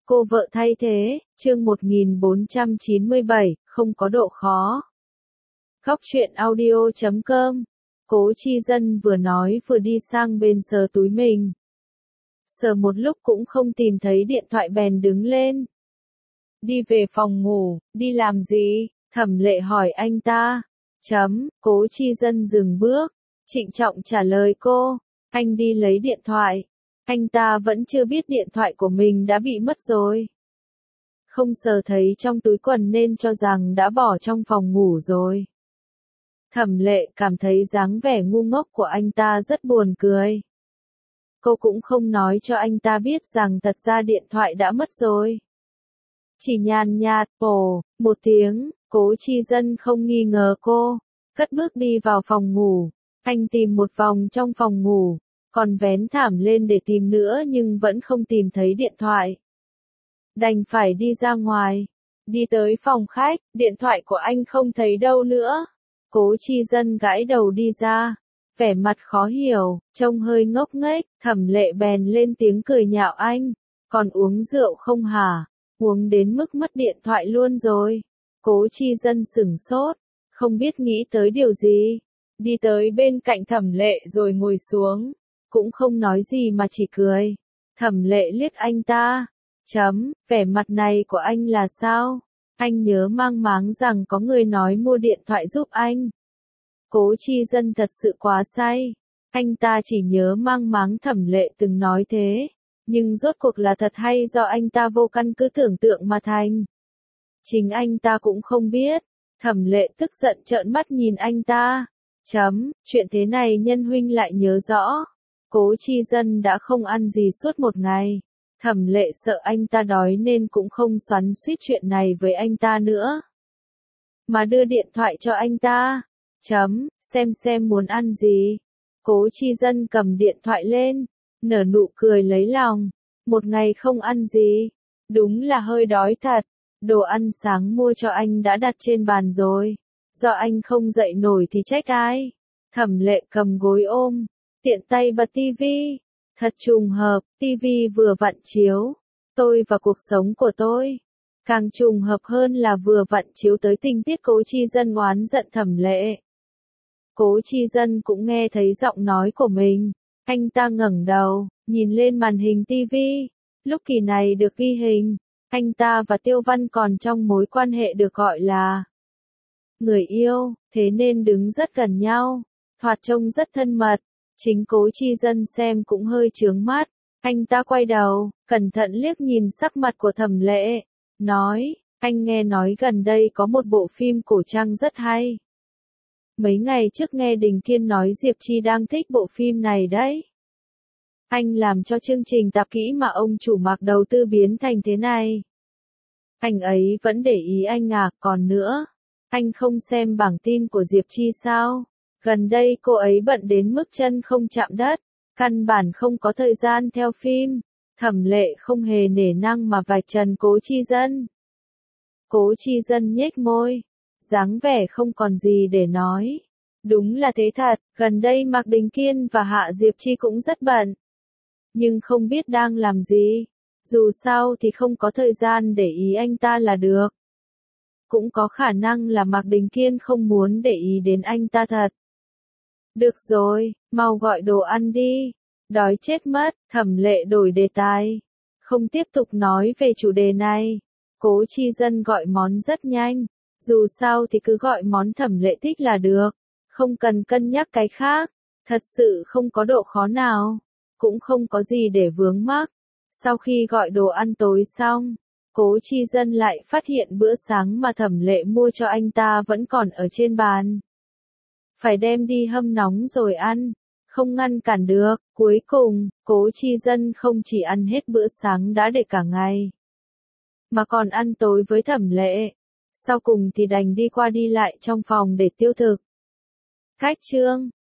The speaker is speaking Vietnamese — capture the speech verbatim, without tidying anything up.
Cô vợ thay thế, chương một nghìn bốn trăm chín mươi bảy, không có độ khó. Góc truyện audio chấm com. Cố Chi Dân vừa nói vừa đi sang bên sờ túi mình. Sờ một lúc cũng không tìm thấy điện thoại bèn đứng lên. Đi về phòng ngủ, đi làm gì? Thẩm Lệ hỏi anh ta. Chấm, Cố Chi Dân dừng bước, trịnh trọng trả lời cô. Anh đi lấy điện thoại. Anh ta vẫn chưa biết điện thoại của mình đã bị mất rồi. Không sờ thấy trong túi quần nên cho rằng đã bỏ trong phòng ngủ rồi. Thẩm Lệ cảm thấy dáng vẻ ngu ngốc của anh ta rất buồn cười. Cô cũng không nói cho anh ta biết rằng thật ra điện thoại đã mất rồi. Chỉ nhàn nhạt, ồ, một tiếng, Cố Chi Dân không nghi ngờ cô, cất bước đi vào phòng ngủ. Anh tìm một vòng trong phòng ngủ, còn vén thảm lên để tìm nữa nhưng vẫn không tìm thấy điện thoại. Đành phải đi ra ngoài, đi tới phòng khách, điện thoại của anh không thấy đâu nữa. Cố Chi Dân gãi đầu đi ra, vẻ mặt khó hiểu, trông hơi ngốc nghếch. Thẩm Lệ bèn lên tiếng cười nhạo anh, còn uống rượu không hả? Uống đến mức mất điện thoại luôn rồi. Cố Chi Dân sửng sốt, không biết nghĩ tới điều gì, đi tới bên cạnh Thẩm Lệ rồi ngồi xuống, cũng không nói gì mà chỉ cười. Thẩm Lệ liếc anh ta, chấm, vẻ mặt này của anh là sao? Anh nhớ mang máng rằng có người nói mua điện thoại giúp anh. Cố Chi Dân thật sự quá say, anh ta chỉ nhớ mang máng Thẩm Lệ từng nói thế, nhưng rốt cuộc là thật hay do anh ta vô căn cứ tưởng tượng mà thành. Chính anh ta cũng không biết. Thẩm Lệ tức giận trợn mắt nhìn anh ta. Chấm, chuyện thế này nhân huynh lại nhớ rõ. Cố Chi Dân đã không ăn gì suốt một ngày. Thẩm Lệ sợ anh ta đói nên cũng không xoắn xuýt chuyện này với anh ta nữa, mà đưa điện thoại cho anh ta. Chấm, xem xem muốn ăn gì. Cố Chi Dân cầm điện thoại lên, nở nụ cười lấy lòng. Một ngày không ăn gì, đúng là hơi đói thật. Đồ ăn sáng mua cho anh đã đặt trên bàn rồi, do anh không dậy nổi thì trách ai. Thẩm Lệ cầm gối ôm, tiện tay bật tivi. Thật trùng hợp, tivi vừa vặn chiếu Tôi và cuộc sống của tôi. Càng trùng hợp hơn là vừa vặn chiếu tới tình tiết Cố Chi Dân oán giận Thẩm Lệ. Cố Chi Dân cũng nghe thấy giọng nói của mình. Anh ta ngẩng đầu, nhìn lên màn hình tivi. Lúc kỳ này được ghi hình, anh ta và Tiêu Văn còn trong mối quan hệ được gọi là người yêu, thế nên đứng rất gần nhau, thoạt trông rất thân mật. Chính Cố Chi Dân xem cũng hơi chướng mắt. Anh ta quay đầu, cẩn thận liếc nhìn sắc mặt của Thẩm Lệ, nói, anh nghe nói gần đây có một bộ phim cổ trang rất hay. Mấy ngày trước nghe Đình Kiên nói Diệp Chi đang thích bộ phim này đấy. Anh làm cho chương trình tạp kỹ mà ông chủ Mạc đầu tư biến thành thế này. Anh ấy vẫn để ý anh à, còn nữa, anh không xem bảng tin của Diệp Chi sao? Gần đây cô ấy bận đến mức chân không chạm đất, căn bản không có thời gian theo phim. Thẩm Lệ không hề nể nang mà vạch trần Cố Chi Dân. Cố Chi Dân nhếch môi, dáng vẻ không còn gì để nói. Đúng là thế thật, gần đây Mạc Đình Kiên và Hạ Diệp Chi cũng rất bận, nhưng không biết đang làm gì. Dù sao thì không có thời gian để ý anh ta là được. Cũng có khả năng là Mạc Đình Kiên không muốn để ý đến anh ta thật. Được rồi, mau gọi đồ ăn đi. Đói chết mất. Thẩm Lệ đổi đề tài, không tiếp tục nói về chủ đề này. Cố Chi Dân gọi món rất nhanh. Dù sao thì cứ gọi món Thẩm Lệ thích là được, không cần cân nhắc cái khác. Thật sự không có độ khó nào, cũng không có gì để vướng mắc. Sau khi gọi đồ ăn tối xong, Cố Chi Dân lại phát hiện bữa sáng mà Thẩm Lệ mua cho anh ta vẫn còn ở trên bàn. Phải đem đi hâm nóng rồi ăn, không ngăn cản được. Cuối cùng, Cố Chi Dân không chỉ ăn hết bữa sáng đã để cả ngày, mà còn ăn tối với Thẩm Lệ. Sau cùng thì đành đi qua đi lại trong phòng để tiêu thực. Cách chương